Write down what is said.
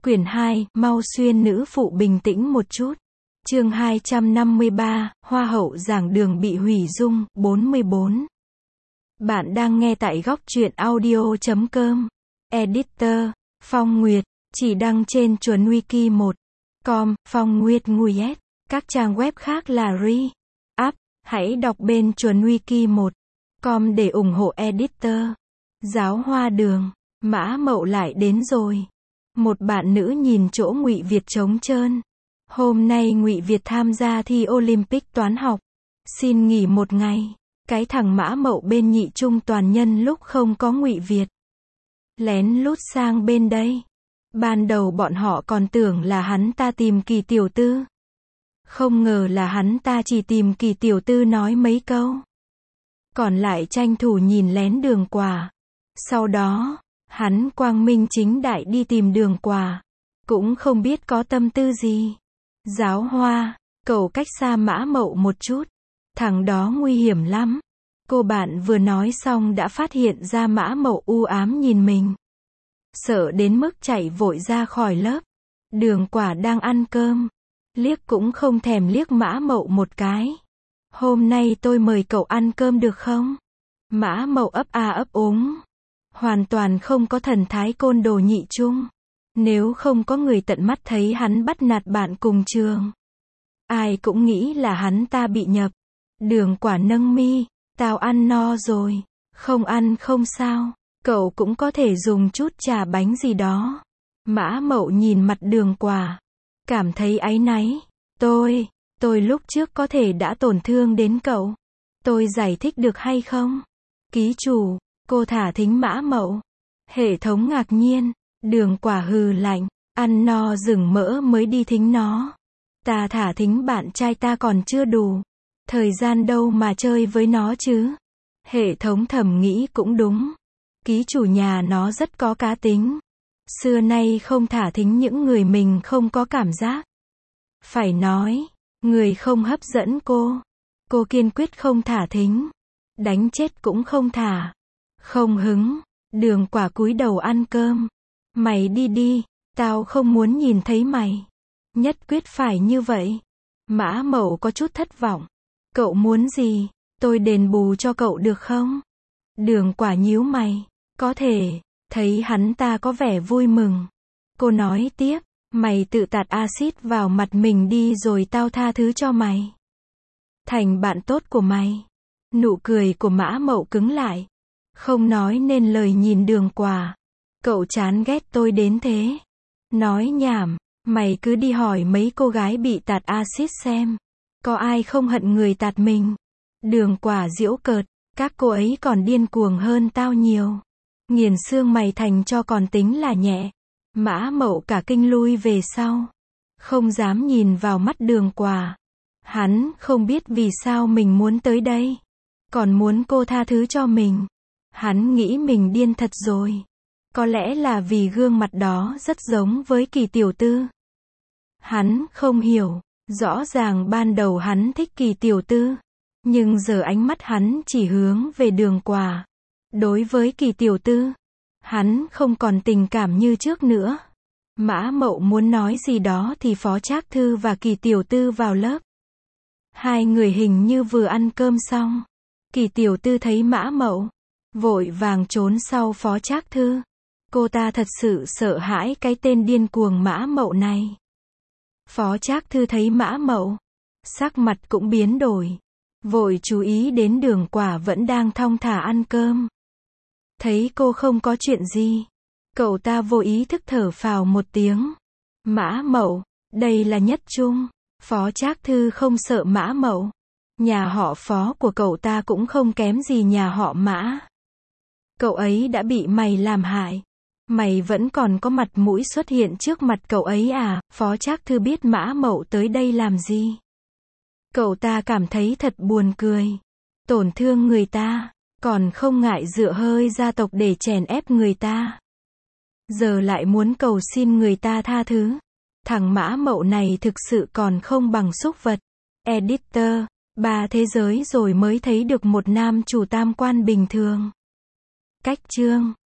Quyển 2, mau xuyên nữ phụ bình tĩnh một chút. Chương 253, Hoa hậu giảng đường bị hủy dung, 44. Bạn đang nghe tại góc truyện audio.com. Editor, Phong Nguyệt, chỉ đăng trên chuẩn wiki 1.com, Phong Nguyệt Nguyệt. Các trang web khác là Re-Up. Hãy đọc bên chuẩn wiki 1.com để ủng hộ editor. Giáo hoa đường, Mã Mậu lại đến rồi. Một bạn nữ nhìn chỗ Ngụy Việt trống trơn. Hôm nay Ngụy Việt tham gia thi Olympic toán học. Xin nghỉ một ngày. Cái thằng Mã Mậu bên nhị trung toàn nhân lúc không có Ngụy Việt. Lén lút sang bên đây. Ban đầu bọn họ còn tưởng là hắn ta tìm Kỳ tiểu tư. Không ngờ là hắn ta chỉ tìm Kỳ tiểu tư nói mấy câu. Còn lại tranh thủ nhìn lén Đường Quả. Sau đó, hắn quang minh chính đại đi tìm Đường Quả. Cũng không biết có tâm tư gì. Giáo hoa, cậu cách xa Mã Mậu một chút. Thằng đó nguy hiểm lắm. Cô bạn vừa nói xong đã phát hiện ra Mã Mậu u ám nhìn mình. Sợ đến mức chạy vội ra khỏi lớp. Đường Quả đang ăn cơm. Liếc cũng không thèm liếc Mã Mậu một cái. Hôm nay tôi mời cậu ăn cơm được không? Mã Mậu ấp a ấp úng. Hoàn toàn không có thần thái côn đồ nhị trung. Nếu không có người tận mắt thấy hắn bắt nạt bạn cùng trường, ai cũng nghĩ là hắn ta bị nhập. Đường Quả nâng mi, tao ăn no rồi, không ăn không sao, cậu cũng có thể dùng chút trà bánh gì đó. Mã Mậu nhìn mặt Đường Quả, cảm thấy áy náy. Tôi lúc trước có thể đã tổn thương đến cậu. Tôi giải thích được hay không? Ký chủ, cô thả thính Mã Mậu. Hệ thống ngạc nhiên. Đường Quả hừ lạnh, ăn no rừng mỡ mới đi thính nó. Ta thả thính bạn trai ta còn chưa đủ. Thời gian đâu mà chơi với nó chứ. Hệ thống thầm nghĩ cũng đúng. Ký chủ nhà nó rất có cá tính. Xưa nay không thả thính những người mình không có cảm giác. Phải nói, người không hấp dẫn cô kiên quyết không thả thính. Đánh chết cũng không thả. Không hứng. Đường Quả cúi đầu ăn cơm. Mày đi đi, tao không muốn nhìn thấy mày. Nhất quyết phải như vậy. Mã Mậu có chút thất vọng. Cậu muốn gì? Tôi đền bù cho cậu được không? Đường Quả nhíu mày. Có thể. Thấy hắn ta có vẻ vui mừng. Cô nói tiếp. Mày tự tạt axit vào mặt mình đi rồi tao tha thứ cho mày. Thành bạn tốt của mày. Nụ cười của Mã Mậu cứng lại. Không nói nên lời nhìn Đường Quả. Cậu chán ghét tôi đến thế. Nói nhảm, mày cứ đi hỏi mấy cô gái bị tạt axit xem. Có ai không hận người tạt mình. Đường Quả giễu cợt, các cô ấy còn điên cuồng hơn tao nhiều. Nghiền xương mày thành cho còn tính là nhẹ. Mã Mậu cả kinh lui về sau. Không dám nhìn vào mắt Đường Quả. Hắn không biết vì sao mình muốn tới đây. Còn muốn cô tha thứ cho mình. Hắn nghĩ mình điên thật rồi. Có lẽ là vì gương mặt đó rất giống với Kỳ tiểu tư. Hắn không hiểu. Rõ ràng ban đầu hắn thích Kỳ tiểu tư. Nhưng giờ ánh mắt hắn chỉ hướng về Đường Quả. Đối với Kỳ tiểu tư, hắn không còn tình cảm như trước nữa. Mã Mậu muốn nói gì đó thì Phó Trác Thư và Kỳ tiểu tư vào lớp. Hai người hình như vừa ăn cơm xong. Kỳ tiểu tư thấy Mã Mậu, vội vàng trốn sau Phó Trác Thư. Cô ta thật sự sợ hãi cái tên điên cuồng Mã Mậu này. Phó Trác Thư thấy Mã Mậu, sắc mặt cũng biến đổi. Vội chú ý đến Đường Quả vẫn đang thong thả ăn cơm. Thấy cô không có chuyện gì, cậu ta vô ý thức thở phào một tiếng. Mã Mậu, đây là nhất trung. Phó Trác Thư không sợ Mã Mậu. Nhà họ Phó của cậu ta cũng không kém gì nhà họ Mã. Cậu ấy đã bị mày làm hại. Mày vẫn còn có mặt mũi xuất hiện trước mặt cậu ấy à? Phó Trác Thư biết Mã Mậu tới đây làm gì. Cậu ta cảm thấy thật buồn cười. Tổn thương người ta, còn không ngại dựa hơi gia tộc để chèn ép người ta. Giờ lại muốn cầu xin người ta tha thứ. Thằng Mã Mậu này thực sự còn không bằng súc vật. Editor, 3 thế giới rồi mới thấy được một nam chủ tam quan bình thường. Cách chương